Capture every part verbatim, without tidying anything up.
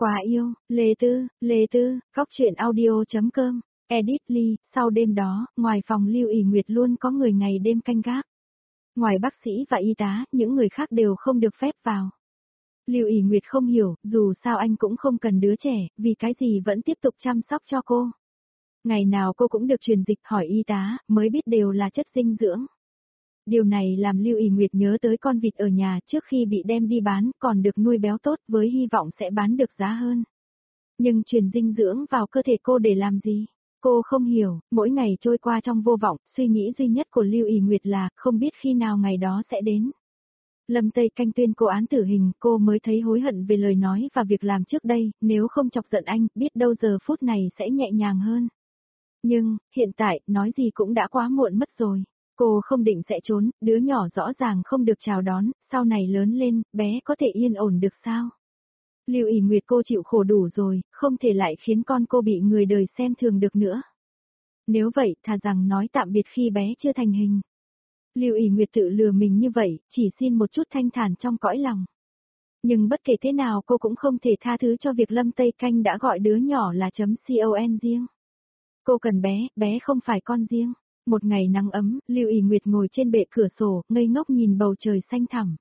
Quá yêu, Lê Tư, Lê Tư, góc truyện audio.com, edit Ly, sau đêm đó, ngoài phòng Lưu ỷ Nguyệt luôn có người ngày đêm canh gác. Ngoài bác sĩ và y tá, những người khác đều không được phép vào. Lưu ỷ Nguyệt không hiểu, dù sao anh cũng không cần đứa trẻ, vì cái gì vẫn tiếp tục chăm sóc cho cô. Ngày nào cô cũng được truyền dịch hỏi y tá, mới biết đều là chất dinh dưỡng. Điều này làm Lưu ỷ Nguyệt nhớ tới con vịt ở nhà trước khi bị đem đi bán còn được nuôi béo tốt với hy vọng sẽ bán được giá hơn. Nhưng truyền dinh dưỡng vào cơ thể cô để làm gì? Cô không hiểu, mỗi ngày trôi qua trong vô vọng, suy nghĩ duy nhất của Lưu ỷ Nguyệt là không biết khi nào ngày đó sẽ đến. Lâm Tây Canh tuyên cô án tử hình, cô mới thấy hối hận về lời nói và việc làm trước đây, nếu không chọc giận anh, biết đâu giờ phút này sẽ nhẹ nhàng hơn. Nhưng, hiện tại, nói gì cũng đã quá muộn mất rồi. Cô không định sẽ trốn, đứa nhỏ rõ ràng không được chào đón, sau này lớn lên, bé có thể yên ổn được sao? Lưu ỷ Nguyệt cô chịu khổ đủ rồi, không thể lại khiến con cô bị người đời xem thường được nữa. Nếu vậy, thà rằng nói tạm biệt khi bé chưa thành hình. Lưu ỷ Nguyệt tự lừa mình như vậy, chỉ xin một chút thanh thản trong cõi lòng. Nhưng bất kể thế nào cô cũng không thể tha thứ cho việc Lâm Tây Canh đã gọi đứa nhỏ là chấm con riêng. Cô cần bé, bé không phải con riêng. Một ngày nắng ấm, Lưu ỷ Nguyệt ngồi trên bệ cửa sổ, ngây ngốc nhìn bầu trời xanh thẳm.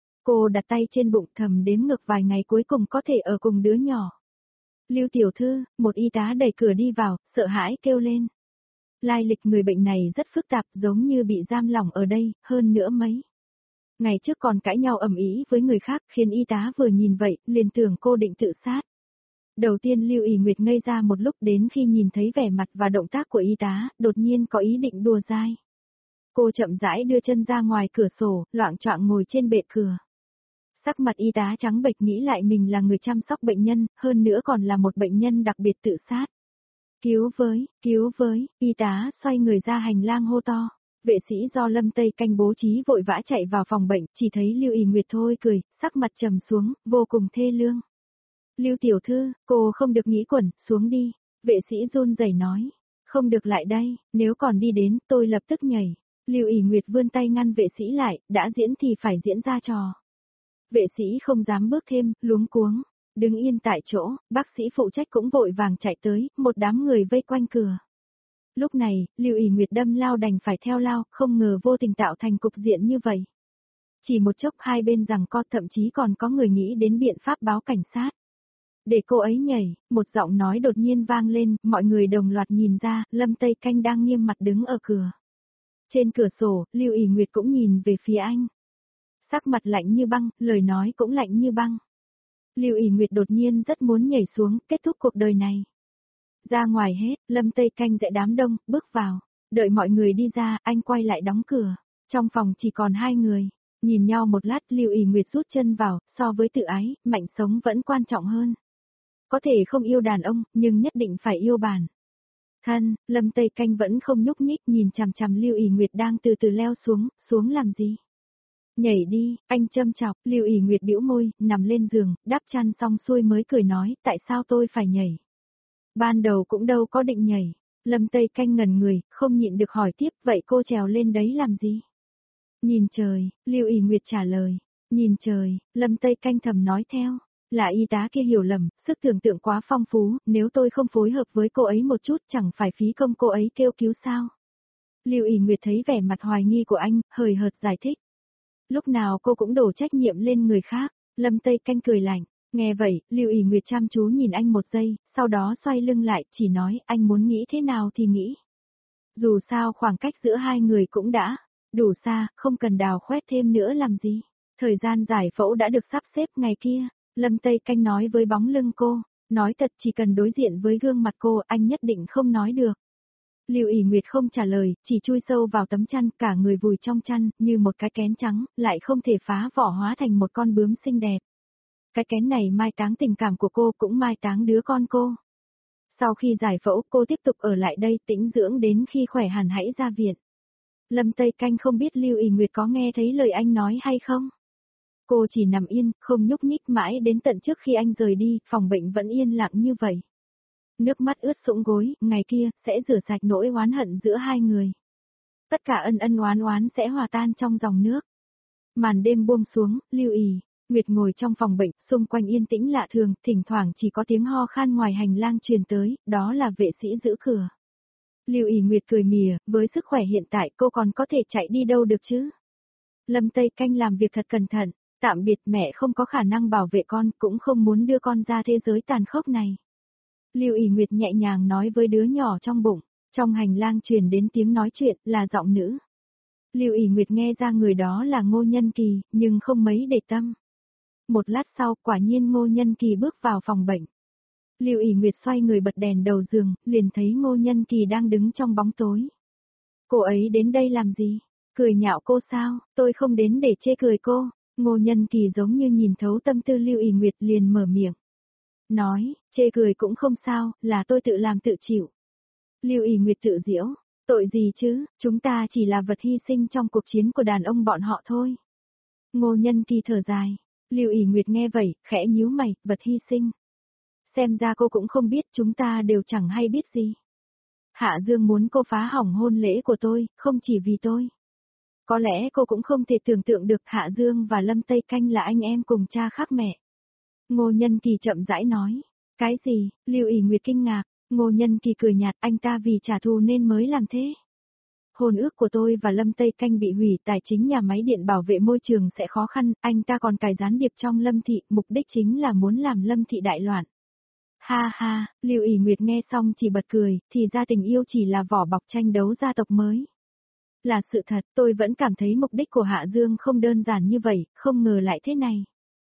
Cô đặt tay trên bụng thầm đếm ngược vài ngày cuối cùng có thể ở cùng đứa nhỏ. Lưu tiểu thư, một y tá đẩy cửa đi vào, sợ hãi kêu lên. Lai lịch người bệnh này rất phức tạp, giống như bị giam lỏng ở đây, hơn nữa mấy. Ngày trước còn cãi nhau ầm ĩ với người khác, khiến y tá vừa nhìn vậy, liền tưởng cô định tự sát. Đầu tiên Lưu ỷ Nguyệt ngây ra một lúc, đến khi nhìn thấy vẻ mặt và động tác của y tá, đột nhiên có ý định đùa dai. Cô chậm rãi đưa chân ra ngoài cửa sổ, loạng choạng ngồi trên bệ cửa. Sắc mặt y tá trắng bệch, nghĩ lại mình là người chăm sóc bệnh nhân, hơn nữa còn là một bệnh nhân đặc biệt tự sát. Cứu với, cứu với, y tá xoay người ra hành lang hô to. Vệ sĩ do Lâm Tây Canh bố trí vội vã chạy vào phòng bệnh, chỉ thấy Lưu ỷ Nguyệt thôi cười, sắc mặt trầm xuống, vô cùng thê lương. Lưu tiểu thư, cô không được nghĩ quẩn, xuống đi. Vệ sĩ run rẩy nói. Không được lại đây, nếu còn đi đến, tôi lập tức nhảy. Lưu ỷ Nguyệt vươn tay ngăn vệ sĩ lại, đã diễn thì phải diễn ra trò. Vệ sĩ không dám bước thêm, luống cuống. Đứng yên tại chỗ, bác sĩ phụ trách cũng vội vàng chạy tới, một đám người vây quanh cửa. Lúc này, Lưu ỷ Nguyệt đâm lao đành phải theo lao, không ngờ vô tình tạo thành cục diện như vậy. Chỉ một chốc hai bên giằng co, thậm chí còn có người nghĩ đến biện pháp báo cảnh sát. Để cô ấy nhảy, một giọng nói đột nhiên vang lên, mọi người đồng loạt nhìn ra, Lâm Tây Canh đang nghiêm mặt đứng ở cửa. Trên cửa sổ, Lưu ỷ Nguyệt cũng nhìn về phía anh. Sắc mặt lạnh như băng, lời nói cũng lạnh như băng. Lưu ỷ Nguyệt đột nhiên rất muốn nhảy xuống, kết thúc cuộc đời này. Ra ngoài hết, Lâm Tây Canh dạy đám đông, bước vào. Đợi mọi người đi ra, anh quay lại đóng cửa. Trong phòng chỉ còn hai người. Nhìn nhau một lát, Lưu ỷ Nguyệt rút chân vào, so với tự ái, mạnh sống vẫn quan trọng hơn. Có thể không yêu đàn ông, nhưng nhất định phải yêu bản thân. Lâm Tây Canh vẫn không nhúc nhích, nhìn chằm chằm Lưu ỷ Nguyệt đang từ từ leo xuống, xuống làm gì? Nhảy đi, anh châm chọc. Lưu ỷ Nguyệt bĩu môi, nằm lên giường, đắp chăn xong xuôi mới cười nói, tại sao tôi phải nhảy? Ban đầu cũng đâu có định nhảy. Lâm Tây Canh ngẩn người, không nhịn được hỏi tiếp, vậy cô trèo lên đấy làm gì? Nhìn trời, Lưu ỷ Nguyệt trả lời. Nhìn trời, Lâm Tây Canh thầm nói theo. Là y tá kia hiểu lầm, sức tưởng tượng quá phong phú, nếu tôi không phối hợp với cô ấy một chút chẳng phải phí công cô ấy kêu cứu sao. Lưu ỷ Nguyệt thấy vẻ mặt hoài nghi của anh, hời hợt giải thích. Lúc nào cô cũng đổ trách nhiệm lên người khác. Lâm Tây Canh cười lạnh. Nghe vậy, Lưu ỷ Nguyệt chăm chú nhìn anh một giây, sau đó xoay lưng lại, chỉ nói anh muốn nghĩ thế nào thì nghĩ. Dù sao khoảng cách giữa hai người cũng đã đủ xa, không cần đào khoét thêm nữa làm gì. Thời gian giải phẫu đã được sắp xếp ngày kia. Lâm Tây Canh nói với bóng lưng cô, nói thật chỉ cần đối diện với gương mặt cô anh nhất định không nói được. Lưu ỷ Nguyệt không trả lời, chỉ chui sâu vào tấm chăn, cả người vùi trong chăn, như một cái kén trắng, lại không thể phá vỏ hóa thành một con bướm xinh đẹp. Cái kén này mai táng tình cảm của cô, cũng mai táng đứa con cô. Sau khi giải phẫu, cô tiếp tục ở lại đây tĩnh dưỡng đến khi khỏe hẳn hãy ra viện. Lâm Tây Canh không biết Lưu ỷ Nguyệt có nghe thấy lời anh nói hay không? Cô chỉ nằm yên, không nhúc nhích mãi đến tận trước khi anh rời đi, phòng bệnh vẫn yên lặng như vậy. Nước mắt ướt sũng gối, ngày kia, sẽ rửa sạch nỗi oán hận giữa hai người. Tất cả ân ân oán oán sẽ hòa tan trong dòng nước. Màn đêm buông xuống, Lưu ỷ Nguyệt ngồi trong phòng bệnh, xung quanh yên tĩnh lạ thường, thỉnh thoảng chỉ có tiếng ho khan ngoài hành lang truyền tới, đó là vệ sĩ giữ cửa. Lưu ỷ Nguyệt cười mỉa, với sức khỏe hiện tại cô còn có thể chạy đi đâu được chứ? Lâm Tây Canh làm việc thật cẩn thận, tạm biệt mẹ không có khả năng bảo vệ con, cũng không muốn đưa con ra thế giới tàn khốc này. Lưu ỷ Nguyệt nhẹ nhàng nói với đứa nhỏ trong bụng, trong hành lang truyền đến tiếng nói chuyện, là giọng nữ. Lưu ỷ Nguyệt nghe ra người đó là Ngô Nhân Kỳ, nhưng không mấy để tâm. Một lát sau, quả nhiên Ngô Nhân Kỳ bước vào phòng bệnh. Lưu ỷ Nguyệt xoay người bật đèn đầu giường, liền thấy Ngô Nhân Kỳ đang đứng trong bóng tối. Cô ấy đến đây làm gì? Cười nhạo cô sao? Tôi không đến để chê cười cô. Ngô Nhân Kỳ giống như nhìn thấu tâm tư Lưu ỷ Nguyệt liền mở miệng. Nói, chê cười cũng không sao, là tôi tự làm tự chịu. Lưu ỷ Nguyệt tự giễu, tội gì chứ, chúng ta chỉ là vật hy sinh trong cuộc chiến của đàn ông bọn họ thôi. Ngô Nhân Kỳ thở dài. Lưu ỷ Nguyệt nghe vậy, khẽ nhíu mày, vật hy sinh. Xem ra cô cũng không biết, chúng ta đều chẳng hay biết gì. Hạ Dương muốn cô phá hỏng hôn lễ của tôi, không chỉ vì tôi. Có lẽ cô cũng không thể tưởng tượng được Hạ Dương và Lâm Tây Canh là anh em cùng cha khác mẹ. Ngô Nhân Kỳ chậm rãi nói. Cái gì? Lưu ỷ Nguyệt kinh ngạc. Ngô Nhân Kỳ cười nhạt, anh ta vì trả thù nên mới làm thế. Hôn ước của tôi và Lâm Tây Canh bị hủy, tài chính nhà máy điện bảo vệ môi trường sẽ khó khăn, anh ta còn cài gián điệp trong Lâm Thị, mục đích chính là muốn làm Lâm Thị đại loạn. Ha ha, Lưu ỷ Nguyệt nghe xong chỉ bật cười, thì ra tình yêu chỉ là vỏ bọc tranh đấu gia tộc mới. Là sự thật, tôi vẫn cảm thấy mục đích của Hạ Dương không đơn giản như vậy, không ngờ lại thế này.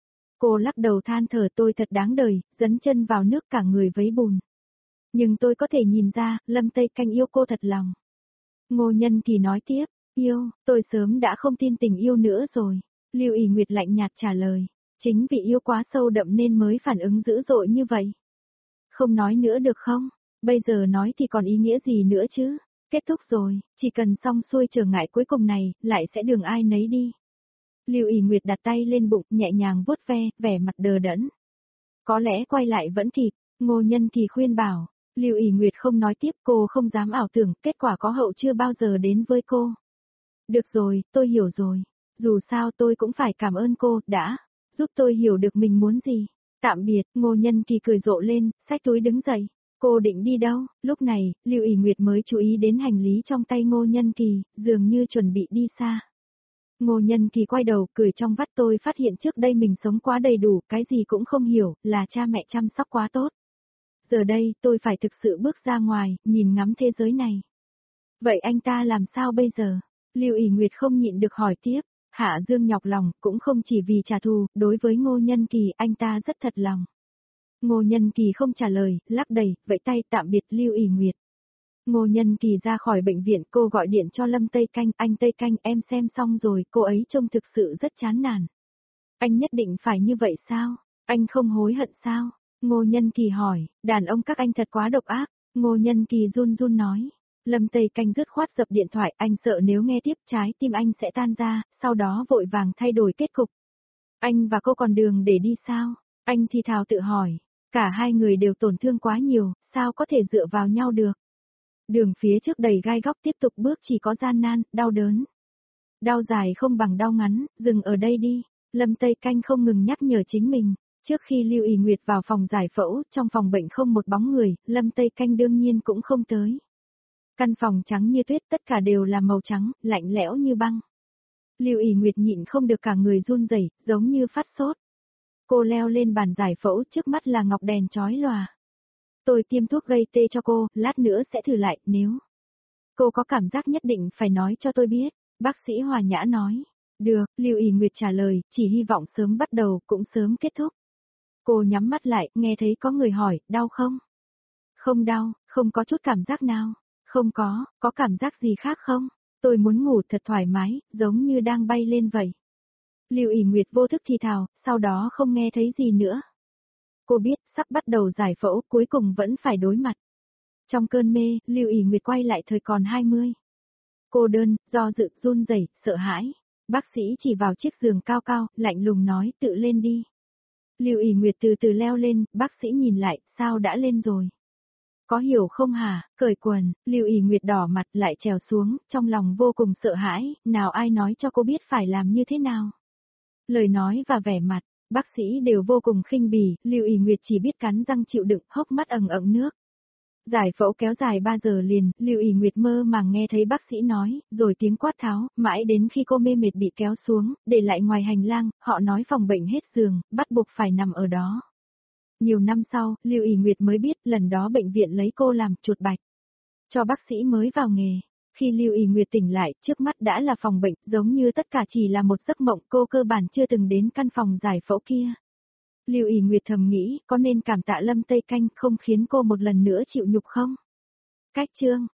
Cô lắc đầu than thở, tôi thật đáng đời, dấn chân vào nước cả người vấy bùn. Nhưng tôi có thể nhìn ra, Lâm Tây Canh yêu cô thật lòng. Ngô Nhân Kỳ nói tiếp, yêu, tôi sớm đã không tin tình yêu nữa rồi. Lưu ỷ Nguyệt lạnh nhạt trả lời, chính vì yêu quá sâu đậm nên mới phản ứng dữ dội như vậy. Không nói nữa được không? Bây giờ nói thì còn ý nghĩa gì nữa chứ? Kết thúc rồi, chỉ cần xong xuôi trở ngại cuối cùng này, lại sẽ đường ai nấy đi. Lưu ỷ Nguyệt đặt tay lên bụng, nhẹ nhàng vuốt ve, vẻ mặt đờ đẫn. Có lẽ quay lại vẫn kịp, Ngô Nhân Kỳ khuyên bảo. Lưu ỷ Nguyệt không nói tiếp, cô không dám ảo tưởng, kết quả có hậu chưa bao giờ đến với cô. Được rồi, tôi hiểu rồi. Dù sao tôi cũng phải cảm ơn cô, đã giúp tôi hiểu được mình muốn gì. Tạm biệt, Ngô Nhân Kỳ cười rộ lên, xách túi đứng dậy. Cô định đi đâu? Lúc này, Lưu ỷ Nguyệt mới chú ý đến hành lý trong tay Ngô Nhân Kỳ, dường như chuẩn bị đi xa. Ngô Nhân Kỳ quay đầu, cười trong vắt, tôi phát hiện trước đây mình sống quá đầy đủ, cái gì cũng không hiểu, là cha mẹ chăm sóc quá tốt. Giờ đây, tôi phải thực sự bước ra ngoài, nhìn ngắm thế giới này. Vậy anh ta làm sao bây giờ? Lưu ỷ Nguyệt không nhịn được hỏi tiếp. Hạ Dương nhọc lòng, cũng không chỉ vì trả thù, đối với Ngô Nhân Kỳ, anh ta rất thật lòng. Ngô Nhân Kỳ không trả lời, lắc đầy, vẫy tay tạm biệt Lưu ỷ Nguyệt. Ngô Nhân Kỳ ra khỏi bệnh viện, cô gọi điện cho Lâm Tây Canh, anh Tây Canh, em xem xong rồi, cô ấy trông thực sự rất chán nản. Anh nhất định phải như vậy sao? Anh không hối hận sao? Ngô Nhân Kỳ hỏi, đàn ông các anh thật quá độc ác. Ngô Nhân Kỳ run run nói. Lâm Tây Canh dứt khoát dập điện thoại, anh sợ nếu nghe tiếp trái tim anh sẽ tan ra, sau đó vội vàng thay đổi kết cục. Anh và cô còn đường để đi sao? Anh thì thào tự hỏi, cả hai người đều tổn thương quá nhiều, sao có thể dựa vào nhau được? Đường phía trước đầy gai góc, tiếp tục bước chỉ có gian nan, đau đớn. Đau dài không bằng đau ngắn, dừng ở đây đi. Lâm Tây Canh không ngừng nhắc nhở chính mình. Trước khi Lưu ỷ Nguyệt vào phòng giải phẫu, trong phòng bệnh không một bóng người, Lâm Tây Canh đương nhiên cũng không tới. Căn phòng trắng như tuyết, tất cả đều là màu trắng, lạnh lẽo như băng. Lưu ỷ Nguyệt nhịn không được, cả người run rẩy, giống như phát sốt. Cô leo lên bàn giải phẫu, trước mắt là ngọc đèn chói lòa. Tôi tiêm thuốc gây tê cho cô, lát nữa sẽ thử lại, nếu cô có cảm giác nhất định phải nói cho tôi biết, bác sĩ hòa nhã nói. Được, Lưu ỷ Nguyệt trả lời, chỉ hy vọng sớm bắt đầu, cũng sớm kết thúc. Cô nhắm mắt lại, nghe thấy có người hỏi, đau không? Không đau, không có chút cảm giác nào. Không có, có cảm giác gì khác không? Tôi muốn ngủ thật thoải mái, giống như đang bay lên vậy. Lưu ỷ Nguyệt vô thức thì thào, sau đó không nghe thấy gì nữa. Cô biết, sắp bắt đầu giải phẫu, cuối cùng vẫn phải đối mặt. Trong cơn mê, Lưu ỷ Nguyệt quay lại thời còn hai mươi. Cô đơn, do dự, run rẩy, sợ hãi. Bác sĩ chỉ vào chiếc giường cao cao, lạnh lùng nói, tự lên đi. Lưu ỷ Nguyệt từ từ leo lên, bác sĩ nhìn lại, sao đã lên rồi? Có hiểu không hả? Cởi quần, Lưu ỷ Nguyệt đỏ mặt lại trèo xuống, trong lòng vô cùng sợ hãi, nào ai nói cho cô biết phải làm như thế nào? Lời nói và vẻ mặt, Bác sĩ đều vô cùng khinh bỉ, Lưu ỷ Nguyệt chỉ biết cắn răng chịu đựng, hốc mắt ẩn ẩn nước. Giải phẫu kéo dài ba giờ liền, Lưu ỷ Nguyệt mơ màng nghe thấy bác sĩ nói, rồi tiếng quát tháo, mãi đến khi cô mê mệt bị kéo xuống, để lại ngoài hành lang, họ nói phòng bệnh hết giường, bắt buộc phải nằm ở đó. Nhiều năm sau, Lưu ỷ Nguyệt mới biết lần đó bệnh viện lấy cô làm chuột bạch. Cho bác sĩ mới vào nghề. Khi Lưu ỷ Nguyệt tỉnh lại, trước mắt đã là phòng bệnh, giống như tất cả chỉ là một giấc mộng, cô cơ bản chưa từng đến căn phòng giải phẫu kia. Lưu ỷ Nguyệt thầm nghĩ, có nên cảm tạ Lâm Tây Canh không khiến cô một lần nữa chịu nhục không? Cách chương